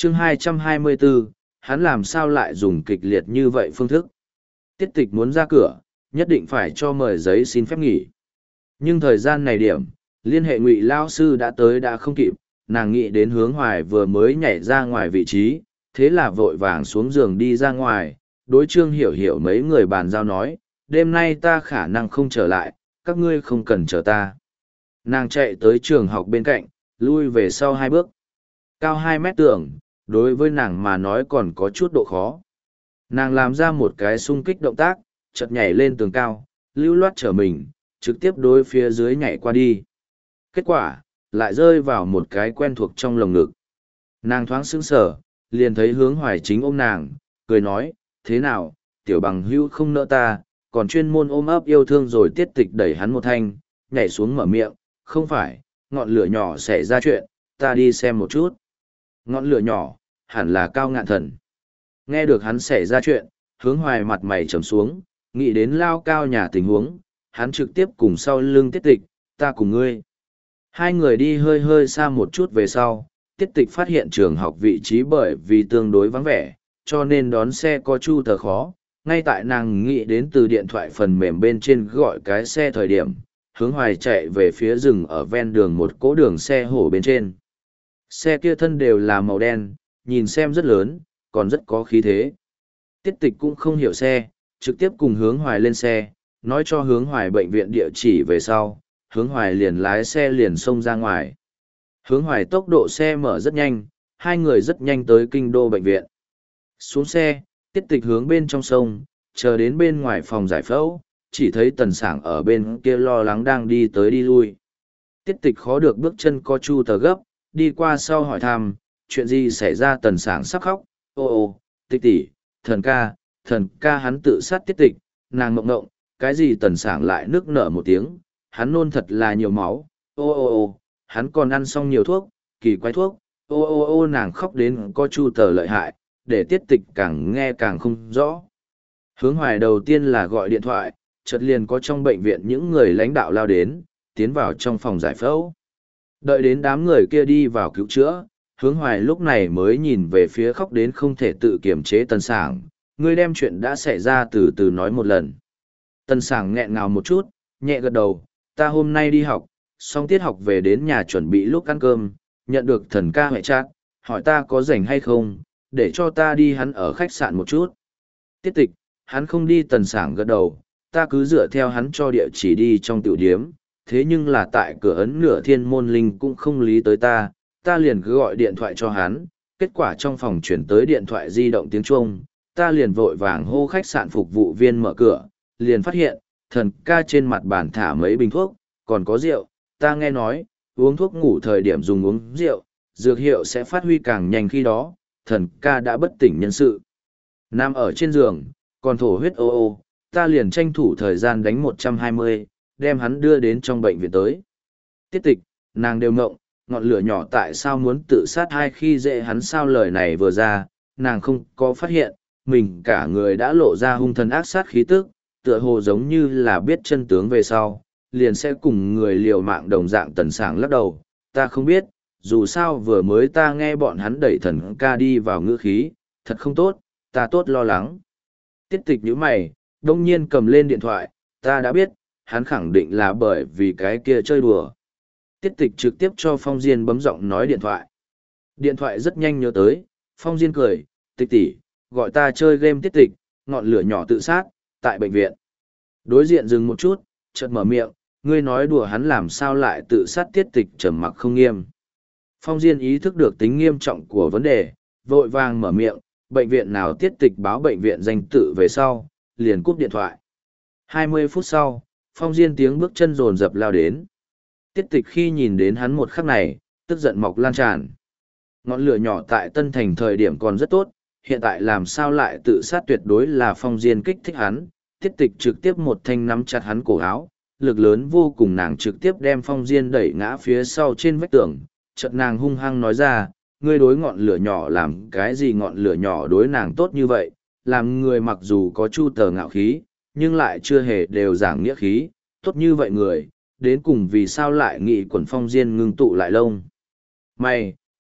chương 224, hắn làm sao lại dùng kịch liệt như vậy phương thức. Tiết tịch muốn ra cửa, nhất định phải cho mời giấy xin phép nghỉ. Nhưng thời gian này điểm, liên hệ Ngụy Lao sư đã tới đã không kịp, nàng nghĩ đến Hướng Hoài vừa mới nhảy ra ngoài vị trí, thế là vội vàng xuống giường đi ra ngoài, đối Trương Hiểu Hiểu mấy người bàn giao nói, đêm nay ta khả năng không trở lại, các ngươi không cần chờ ta. Nàng chạy tới trường học bên cạnh, lui về sau 2 bước. Cao 2 mét tường, đối với nàng mà nói còn có chút độ khó. Nàng làm ra một cái xung kích động tác, chợt nhảy lên tường cao, lưu loát trở mình, trực tiếp đối phía dưới nhảy qua đi. Kết quả, lại rơi vào một cái quen thuộc trong lồng ngực. Nàng thoáng sững sờ, liền thấy Hướng Hoài chính ôm nàng, cười nói, thế nào, tiểu bằng hữu không nỡ ta, còn chuyên môn ôm ấp yêu thương rồi. Tiết tịch đẩy hắn một thanh, nhảy xuống mở miệng, không phải, ngọn lửa nhỏ xảy ra chuyện, ta đi xem một chút. Ngọn lửa nhỏ, hẳn là Cao Ngạn Thần. Nghe được hắn xảy ra chuyện, Hướng Hoài mặt mày trầm xuống, nghĩ đến Lao Cao nhà tình huống, hắn trực tiếp cùng sau lưng Tiết tịch, ta cùng ngươi. Hai người đi hơi hơi xa một chút về sau, Tiết tịch phát hiện trường học vị trí bởi vì tương đối vắng vẻ, cho nên đón xe có chu tờ khó. Ngay tại nàng nghĩ đến từ điện thoại phần mềm bên trên gọi cái xe thời điểm, Hướng Hoài chạy về phía rừng ở ven đường một cỗ đường xe hổ bên trên. Xe kia thân đều là màu đen, nhìn xem rất lớn, còn rất có khí thế. Tiết tịch cũng không hiểu xe, trực tiếp cùng Hướng Hoài lên xe, nói cho Hướng Hoài bệnh viện địa chỉ về sau, Hướng Hoài liền lái xe liền xông ra ngoài. Hướng Hoài tốc độ xe mở rất nhanh, hai người rất nhanh tới kinh đô bệnh viện. Xuống xe, Tiết tịch hướng bên trong sông, chờ đến bên ngoài phòng giải phẫu, chỉ thấy Tần Sảng ở bên kia lo lắng đang đi tới đi lui. Tiết tịch khó được bước chân co chu tờ gấp, đi qua sau hỏi thăm, chuyện gì xảy ra. Tần Sảng sắp khóc, ô, tịch tỷ, thần ca hắn tự sát. Tiết tịch, nàng mộng ngộng, cái gì? Tần Sảng lại nước nở một tiếng, hắn nôn thật là nhiều máu, ô, hắn còn ăn xong nhiều thuốc, kỳ quái thuốc, ô, nàng khóc đến co chu tờ lợi hại, để Tiết tịch càng nghe càng không rõ. Hướng Hoài đầu tiên là gọi điện thoại, chợt liền có trong bệnh viện những người lãnh đạo lao đến, tiến vào trong phòng giải phẫu. Đợi đến đám người kia đi vào cứu chữa, Hướng Hoài lúc này mới nhìn về phía khóc đến không thể tự kiềm chế Tần Sảng, ngươi đem chuyện đã xảy ra từ từ nói một lần. Tần Sảng nghẹn ngào một chút, nhẹ gật đầu, ta hôm nay đi học, xong tiết học về đến nhà chuẩn bị lúc ăn cơm, nhận được thần ca hệ chat, hỏi ta có rảnh hay không, để cho ta đi hắn ở khách sạn một chút. Tiết tịch, hắn không đi. Tần Sảng gật đầu, ta cứ dựa theo hắn cho địa chỉ đi trong tiểu điếm, thế nhưng là tại cửa ấn nửa thiên môn linh cũng không lý tới ta liền cứ gọi điện thoại cho hắn, kết quả trong phòng chuyển tới điện thoại di động tiếng chuông, ta liền vội vàng hô khách sạn phục vụ viên mở cửa, liền phát hiện, thần ca trên mặt bàn thả mấy bình thuốc, còn có rượu, ta nghe nói, uống thuốc ngủ thời điểm dùng uống rượu, dược hiệu sẽ phát huy càng nhanh khi đó, thần ca đã bất tỉnh nhân sự. Nằm ở trên giường, còn thổ huyết ô, ta liền tranh thủ thời gian đánh 120, đem hắn đưa đến trong bệnh viện tới. Tiết tịch, nàng đều ngộng, ngọn lửa nhỏ tại sao muốn tự sát hay khi dễ hắn sao lời này vừa ra, nàng không có phát hiện, mình cả người đã lộ ra hung thần ác sát khí tức, tựa hồ giống như là biết chân tướng về sau, liền sẽ cùng người liều mạng đồng dạng. Tần Sảng lắc đầu, ta không biết, dù sao vừa mới ta nghe bọn hắn đẩy thần ca đi vào ngữ khí, thật không tốt, ta tốt lo lắng. Tiết tịch nhíu mày, đông nhiên cầm lên điện thoại, ta đã biết, hắn khẳng định là bởi vì cái kia chơi đùa. Tiết tịch trực tiếp cho Phong Diên bấm giọng nói điện thoại. Điện thoại rất nhanh nhớ tới, Phong Diên cười, tịch tỷ, gọi ta chơi game. Tiết tịch, ngọn lửa nhỏ tự sát, tại bệnh viện. Đối diện dừng một chút, chợt mở miệng, ngươi nói đùa hắn làm sao lại tự sát. Tiết tịch trầm mặc không nghiêm. Phong Diên ý thức được tính nghiêm trọng của vấn đề, vội vàng mở miệng, bệnh viện nào? Tiết tịch báo bệnh viện danh tự về sau, liền cúp điện thoại. 20 phút sau, Phong Diên tiếng bước chân rồn rập lao đến. Tiết tịch khi nhìn đến hắn một khắc này, tức giận mọc lan tràn. Ngọn lửa nhỏ tại Tân Thành thời điểm còn rất tốt, hiện tại làm sao lại tự sát? Tuyệt đối là Phong Diên kích thích hắn. Tiết tịch trực tiếp một thanh nắm chặt hắn cổ áo, lực lớn vô cùng, nàng trực tiếp đem Phong Diên đẩy ngã phía sau trên vách tường. Chợt nàng hung hăng nói ra, ngươi đối ngọn lửa nhỏ làm cái gì? Ngọn lửa nhỏ đối nàng tốt như vậy, làm người mặc dù có chu tờ ngạo khí, nhưng lại chưa hề đều giảng nghĩa khí, tốt như vậy người, đến cùng vì sao lại nghị quần. Phong Diên ngưng tụ lại lông mày,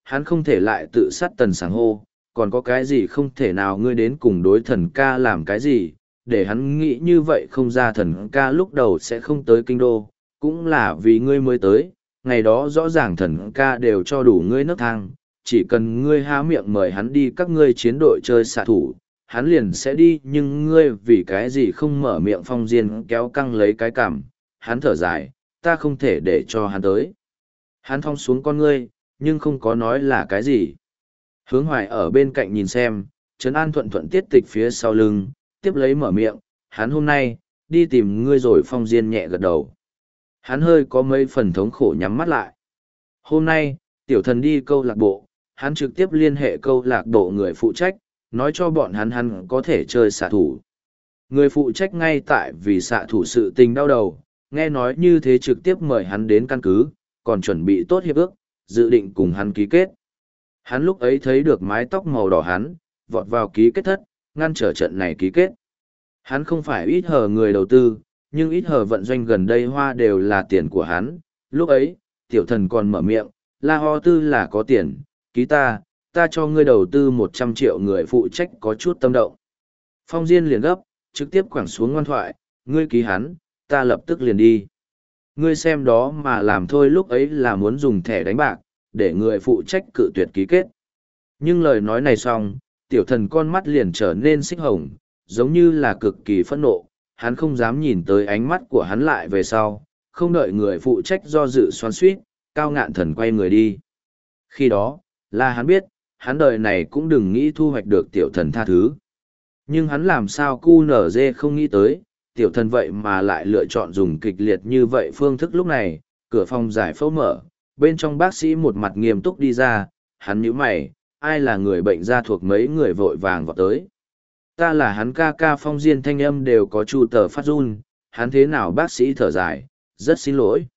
hắn không thể lại tự sát tần sảng hô, còn có cái gì không thể nào ngươi đến cùng đối thần ca làm cái gì, để hắn nghĩ như vậy không ra thần ca lúc đầu sẽ không tới kinh đô, cũng là vì ngươi mới tới, ngày đó rõ ràng thần ca đều cho đủ ngươi nấc thang, chỉ cần ngươi há miệng mời hắn đi các ngươi chiến đội chơi xạ thủ, hắn liền sẽ đi nhưng ngươi vì cái gì không mở miệng. Phong Diên kéo căng lấy cái cằm, hắn thở dài, ta không thể để cho hắn tới. Hắn thong xuống con ngươi, nhưng không có nói là cái gì. Hướng Hoài ở bên cạnh nhìn xem, Trấn An thuận thuận Tiết Tịch phía sau lưng, tiếp lấy mở miệng, hắn hôm nay, đi tìm ngươi rồi. Phong Diên nhẹ gật đầu. Hắn hơi có mấy phần thống khổ nhắm mắt lại. Hôm nay, tiểu thần đi câu lạc bộ, hắn trực tiếp liên hệ câu lạc bộ người phụ trách, nói cho bọn hắn có thể chơi xạ thủ. Người phụ trách ngay tại vì xạ thủ sự tình đau đầu, nghe nói như thế trực tiếp mời hắn đến căn cứ, còn chuẩn bị tốt hiệp ước, dự định cùng hắn ký kết. Hắn lúc ấy thấy được mái tóc màu đỏ hắn, vọt vào ký kết thất, ngăn trở trận này ký kết. Hắn không phải ít hờ người đầu tư, nhưng ít hờ vận doanh gần đây hoa đều là tiền của hắn. Lúc ấy, tiểu thần còn mở miệng, La Ho Tư là có tiền, ký ta cho ngươi đầu tư 100 triệu. Người phụ trách có chút tâm động. Phong Diên liền gấp, trực tiếp quẳng xuống ngoan thoại, ngươi ký hắn, ta lập tức liền đi. Ngươi xem đó mà làm thôi. Lúc ấy là muốn dùng thẻ đánh bạc, để người phụ trách cự tuyệt ký kết. Nhưng lời nói này xong, tiểu thần con mắt liền trở nên xích hồng, giống như là cực kỳ phẫn nộ, hắn không dám nhìn tới ánh mắt của hắn lại về sau, không đợi người phụ trách do dự xoắn xuýt, Cao Ngạn Thần quay người đi. Khi đó, là hắn biết, hắn đời này cũng đừng nghĩ thu hoạch được tiểu thần tha thứ. Nhưng hắn làm sao QNZ không nghĩ tới, tiểu thần vậy mà lại lựa chọn dùng kịch liệt như vậy phương thức. Lúc này, cửa phòng giải phẫu mở, bên trong bác sĩ một mặt nghiêm túc đi ra, hắn nhíu mày, ai là người bệnh gia thuộc. Mấy người vội vàng vào tới. Ta là hắn ca ca. Phong Diên thanh âm đều có chu tờ phát run, hắn thế nào? Bác sĩ thở dài, rất xin lỗi.